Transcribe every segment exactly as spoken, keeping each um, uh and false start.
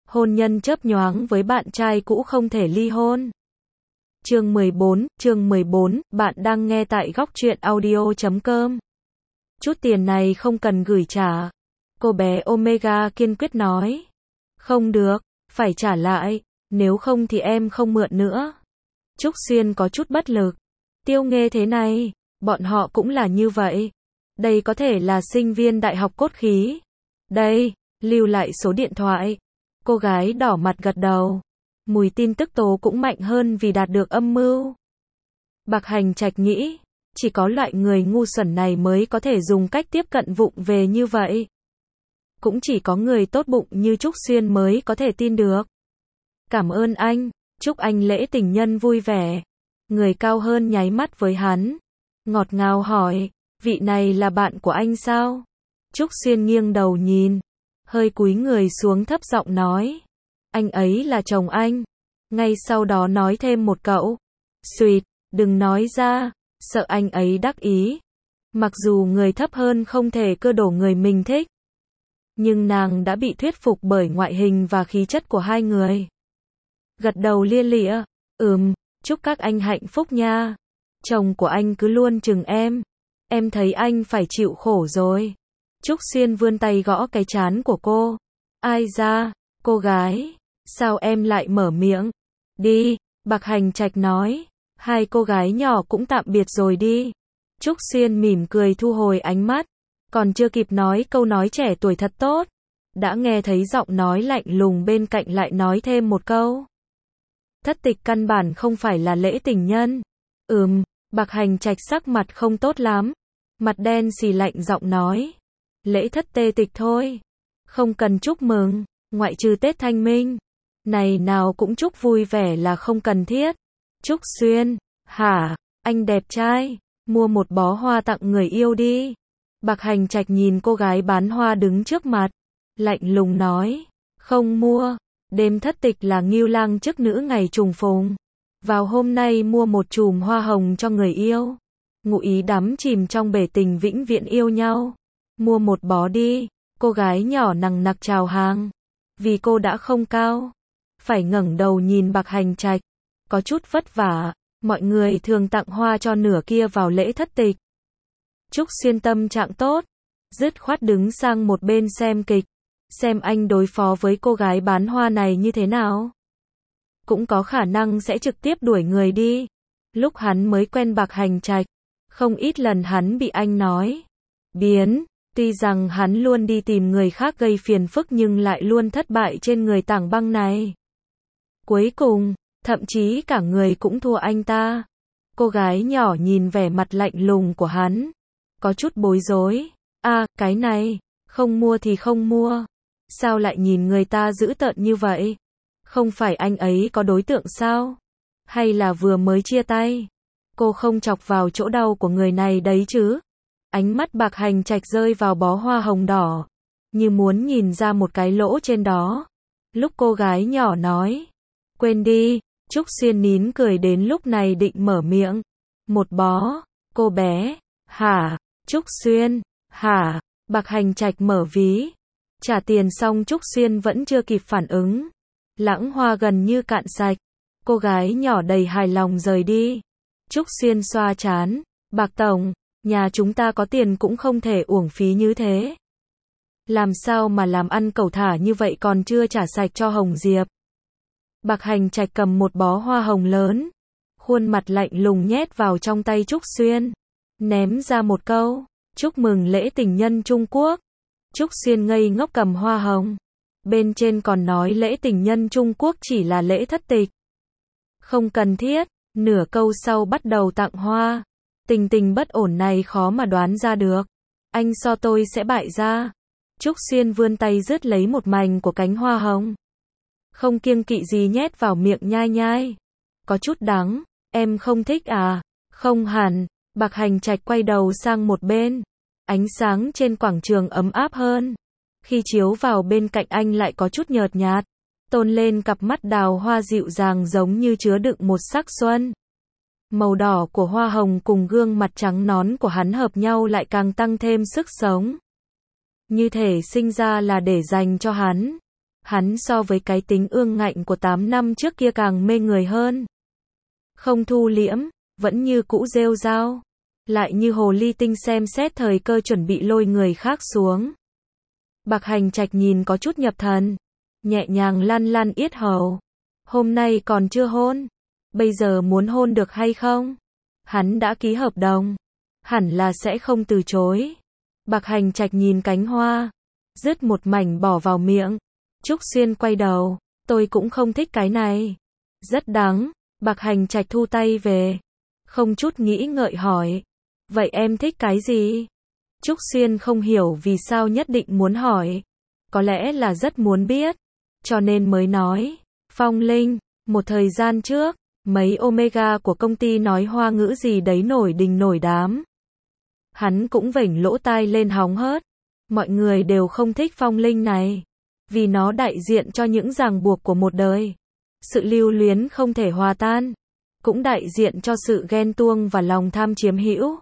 hôn nhân chớp nhoáng với bạn trai cũ không thể ly hôn. Chương mười bốn, chương mười bốn, bạn đang nghe tại góc truyện audio chấm com. Chút tiền này không cần gửi trả. Cô bé Omega kiên quyết nói. Không được, phải trả lại, nếu không thì em không mượn nữa. Trúc Xuyên có chút bất lực. Tiêu Nghê thế này, bọn họ cũng là như vậy. Đây có thể là sinh viên đại học cốt khí. Đây, lưu lại số điện thoại. Cô gái đỏ mặt gật đầu. Mùi tin tức tố cũng mạnh hơn vì đạt được âm mưu. Bạc Hành Trạch nghĩ, chỉ có loại người ngu xuẩn này mới có thể dùng cách tiếp cận vụng về như vậy. Cũng chỉ có người tốt bụng như Trúc Xuyên mới có thể tin được. Cảm ơn anh, chúc anh lễ tình nhân vui vẻ. Người cao hơn nháy mắt với hắn. Ngọt ngào hỏi, vị này là bạn của anh sao? Trúc Xuyên nghiêng đầu nhìn, hơi cúi người xuống thấp giọng nói. Anh ấy là chồng anh. Ngay sau đó nói thêm một cậu. Xuyệt, đừng nói ra, sợ anh ấy đắc ý. Mặc dù người thấp hơn không thể cưa đổ người mình thích. Nhưng nàng đã bị thuyết phục bởi ngoại hình và khí chất của hai người. Gật đầu lia lịa, ừm, chúc các anh hạnh phúc nha. Chồng của anh cứ luôn chừng em. Em thấy anh phải chịu khổ rồi. Trúc Xuyên vươn tay gõ cái trán của cô. Ai ra, cô gái, sao em lại mở miệng? Đi, Bạc Hành Trạch nói. Hai cô gái nhỏ cũng tạm biệt rồi đi. Trúc Xuyên mỉm cười thu hồi ánh mắt. Còn chưa kịp nói câu nói trẻ tuổi thật tốt. Đã nghe thấy giọng nói lạnh lùng bên cạnh lại nói thêm một câu. Thất tịch căn bản không phải là lễ tình nhân. Ừm, Bạc Hành Trạch sắc mặt không tốt lắm. Mặt đen xì lạnh giọng nói. Lễ thất tê tịch thôi. Không cần chúc mừng, ngoại trừ Tết Thanh Minh. Này nào cũng chúc vui vẻ là không cần thiết. Trúc Xuyên, hả, anh đẹp trai, mua một bó hoa tặng người yêu đi. Bạc Hành Trạch nhìn cô gái bán hoa đứng trước mặt. Lạnh lùng nói, không mua. Đêm thất tịch là Ngưu Lang chức nữ ngày trùng phùng. Vào hôm nay mua một chùm hoa hồng cho người yêu. Ngụ ý đắm chìm trong bể tình vĩnh viễn yêu nhau. Mua một bó đi. Cô gái nhỏ nằng nặc chào hàng. Vì cô đã không cao. Phải ngẩng đầu nhìn Bạc Hành Trạch. Có chút vất vả. Mọi người thường tặng hoa cho nửa kia vào lễ thất tịch. Trúc Xuyên tâm trạng tốt. Dứt khoát đứng sang một bên xem kịch. Xem anh đối phó với cô gái bán hoa này như thế nào. Cũng có khả năng sẽ trực tiếp đuổi người đi. Lúc hắn mới quen Bạc Hành Trạch, không ít lần hắn bị anh nói biến. Tuy rằng hắn luôn đi tìm người khác gây phiền phức nhưng lại luôn thất bại trên người Tảng Băng này. Cuối cùng, thậm chí cả người cũng thua anh ta. Cô gái nhỏ nhìn vẻ mặt lạnh lùng của hắn. Có chút bối rối. À, cái này, không mua thì không mua. Sao lại nhìn người ta dữ tợn như vậy? Không phải anh ấy có đối tượng sao? Hay là vừa mới chia tay? Cô không chọc vào chỗ đau của người này đấy chứ? Ánh mắt Bạc Hành Trạch rơi vào bó hoa hồng đỏ. Như muốn nhìn ra một cái lỗ trên đó. Lúc cô gái nhỏ nói. Quên đi, Trúc Xuyên nín cười đến lúc này định mở miệng. Một bó, cô bé, hả? Trúc Xuyên, hả? Bạc Hành Trạch mở ví. Trả tiền xong Trúc Xuyên vẫn chưa kịp phản ứng. Lãng hoa gần như cạn sạch. Cô gái nhỏ đầy hài lòng rời đi. Trúc Xuyên xoa trán. Bạc tổng, nhà chúng ta có tiền cũng không thể uổng phí như thế. Làm sao mà làm ăn cẩu thả như vậy còn chưa trả sạch cho Hồng Diệp. Bạc Hành Trạch cầm một bó hoa hồng lớn. Khuôn mặt lạnh lùng nhét vào trong tay Trúc Xuyên. Ném ra một câu. Chúc mừng lễ tình nhân Trung Quốc. Trúc Xuyên ngây ngốc cầm hoa hồng. Bên trên còn nói lễ tình nhân Trung Quốc chỉ là lễ thất tịch. Không cần thiết. Nửa câu sau bắt đầu tặng hoa. Tình tình bất ổn này khó mà đoán ra được. Anh so tôi sẽ bại ra. Trúc Xuyên vươn tay rứt lấy một mảnh của cánh hoa hồng. Không kiêng kỵ gì nhét vào miệng nhai nhai. Có chút đắng. Em không thích à? Không hẳn. Bạc Hành Trạch quay đầu sang một bên. Ánh sáng trên quảng trường ấm áp hơn. Khi chiếu vào bên cạnh anh lại có chút nhợt nhạt. Tôn lên cặp mắt đào hoa dịu dàng giống như chứa đựng một sắc xuân. Màu đỏ của hoa hồng cùng gương mặt trắng nón của hắn hợp nhau lại càng tăng thêm sức sống. Như thể sinh ra là để dành cho hắn. Hắn so với cái tính ương ngạnh của tám năm trước kia càng mê người hơn. Không thu liễm, vẫn như cũ rêu rao, lại như hồ ly tinh xem xét thời cơ chuẩn bị lôi người khác xuống. Bạc Hành Trạch nhìn có chút nhập thần, nhẹ nhàng lăn lăn yết hầu. Hôm nay còn chưa hôn, bây giờ muốn hôn được hay không? Hắn đã ký hợp đồng, hẳn là sẽ không từ chối. Bạc Hành Trạch nhìn cánh hoa, rứt một mảnh bỏ vào miệng. Trúc Xuyên quay đầu, tôi cũng không thích cái này. Rất đắng. Bạc Hành Trạch thu tay về, không chút nghĩ ngợi hỏi, vậy em thích cái gì? Trúc Xuyên không hiểu vì sao nhất định muốn hỏi, có lẽ là rất muốn biết, cho nên mới nói. Phong Linh, một thời gian trước, mấy Omega của công ty nói hoa ngữ gì đấy nổi đình nổi đám. Hắn cũng vểnh lỗ tai lên hóng hớt, mọi người đều không thích Phong Linh này, vì nó đại diện cho những ràng buộc của một đời. Sự lưu luyến không thể hòa tan, cũng đại diện cho sự ghen tuông và lòng tham chiếm hữu.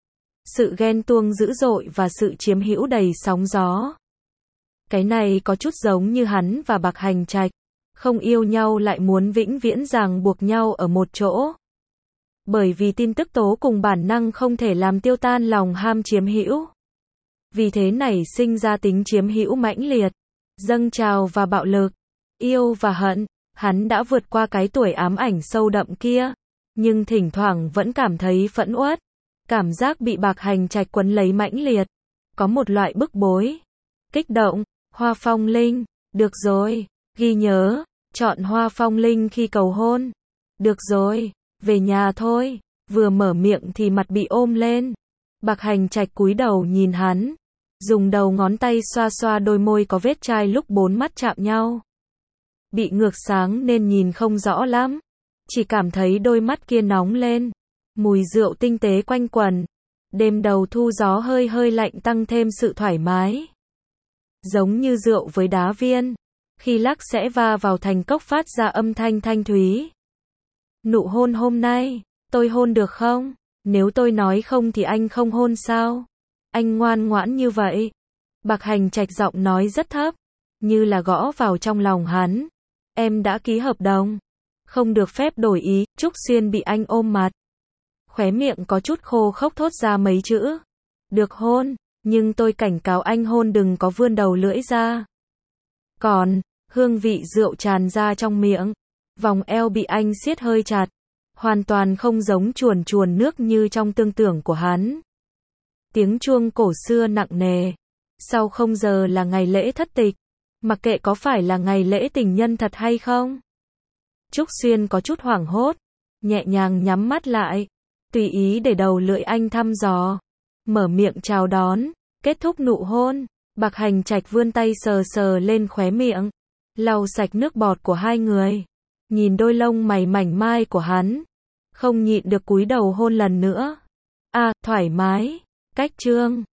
Sự ghen tuông dữ dội và sự chiếm hữu đầy sóng gió. Cái này có chút giống như hắn và Bạc Hành Trạch, không yêu nhau lại muốn vĩnh viễn ràng buộc nhau ở một chỗ. Bởi vì tin tức tố cùng bản năng không thể làm tiêu tan lòng ham chiếm hữu. Vì thế nảy sinh ra tính chiếm hữu mãnh liệt, dâng trào và bạo lực, yêu và hận. Hắn đã vượt qua cái tuổi ám ảnh sâu đậm kia, nhưng thỉnh thoảng vẫn cảm thấy phẫn uất, cảm giác bị Bạc Hành Trạch quấn lấy mãnh liệt, có một loại bức bối, kích động. Hoa Phong Linh, được rồi, ghi nhớ, chọn Hoa Phong Linh khi cầu hôn. Được rồi, về nhà thôi. Vừa mở miệng thì mặt bị ôm lên. Bạc Hành Trạch cúi đầu nhìn hắn, dùng đầu ngón tay xoa xoa đôi môi có vết chai lúc bốn mắt chạm nhau. Bị ngược sáng nên nhìn không rõ lắm, chỉ cảm thấy đôi mắt kia nóng lên. Mùi rượu tinh tế quanh quẩn, đêm đầu thu gió hơi hơi lạnh tăng thêm sự thoải mái. Giống như rượu với đá viên, khi lắc sẽ va vào thành cốc phát ra âm thanh thanh thúy. Nụ hôn hôm nay, tôi hôn được không? Nếu tôi nói không thì anh không hôn sao? Anh ngoan ngoãn như vậy. Bạc Hành Trạch giọng nói rất thấp, như là gõ vào trong lòng hắn. Em đã ký hợp đồng, không được phép đổi ý. Trúc Xuyên bị anh ôm mặt, khóe miệng có chút khô khốc thốt ra mấy chữ. Được hôn, nhưng tôi cảnh cáo anh hôn đừng có vươn đầu lưỡi ra. Còn, hương vị rượu tràn ra trong miệng, vòng eo bị anh siết hơi chặt, hoàn toàn không giống chuồn chuồn nước như trong tương tưởng của hắn. Tiếng chuông cổ xưa nặng nề, sau không giờ là ngày lễ thất tịch, mặc kệ có phải là ngày lễ tình nhân thật hay không. Trúc Xuyên có chút hoảng hốt, nhẹ nhàng nhắm mắt lại, tùy ý để đầu lưỡi anh thăm dò, mở miệng chào đón, kết thúc nụ hôn. Bạc Hành Trạch vươn tay sờ sờ lên khóe miệng, lau sạch nước bọt của hai người, nhìn đôi lông mày mảnh mai của hắn, không nhịn được cúi đầu hôn lần nữa. À, thoải mái, cách chương